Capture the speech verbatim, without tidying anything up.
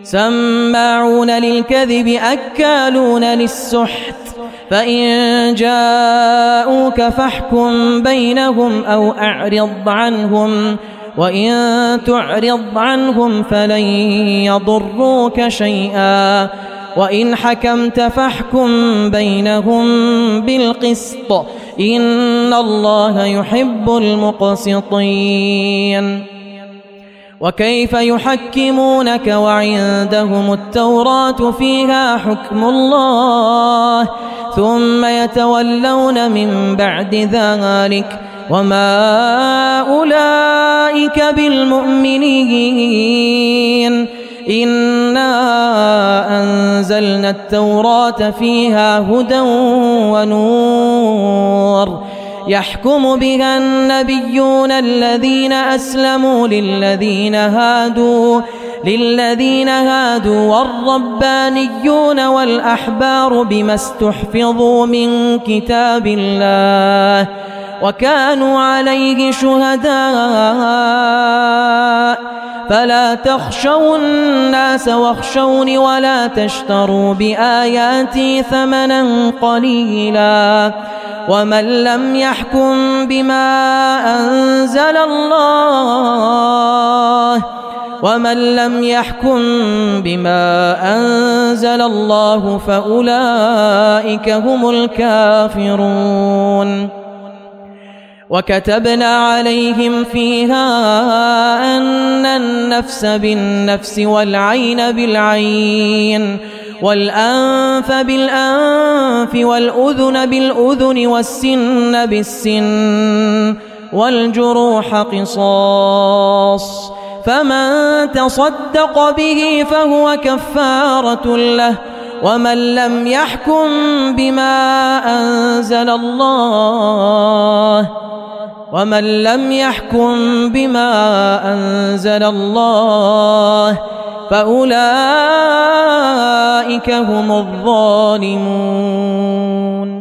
سماعون للكذب أكالون للسحت فإن جاءوك فاحكم بينهم أو أعرض عنهم وإن تعرض عنهم فلن يضروك شيئا وإن حكمت فاحكم بينهم بالقسط إن الله يحب المقسطين. وكيف يحكمونك وعندهم التوراة فيها حكم الله ثم يتولون من بعد ذلك وما أولئك بالمؤمنين. إنا أنزلنا التوراة فيها هدى ونور يحكم بها النبيون الذين أسلموا للذين هادوا للذين هادوا والربانيون والأحبار بما استحفظوا من كتاب الله وكانوا عليه شهداء فلا تخشوا الناس واخشوني ولا تشتروا بآياتي ثمنا قليلا ومن لم يحكم بما أنزل الله ومن لم يحكم بما أنزل الله فأولئك هم الكافرون. وكتبنا عليهم فيها أن النفس بالنفس والعين بالعين والأنف بالأنف والأذن بالأذن والسن بالسن والجروح قصاص فمن تصدق به فهو كفارة له ومن لم يحكم بما أنزل الله ومن لم يحكم بما أنزل الله فأولئك هم الظالمون.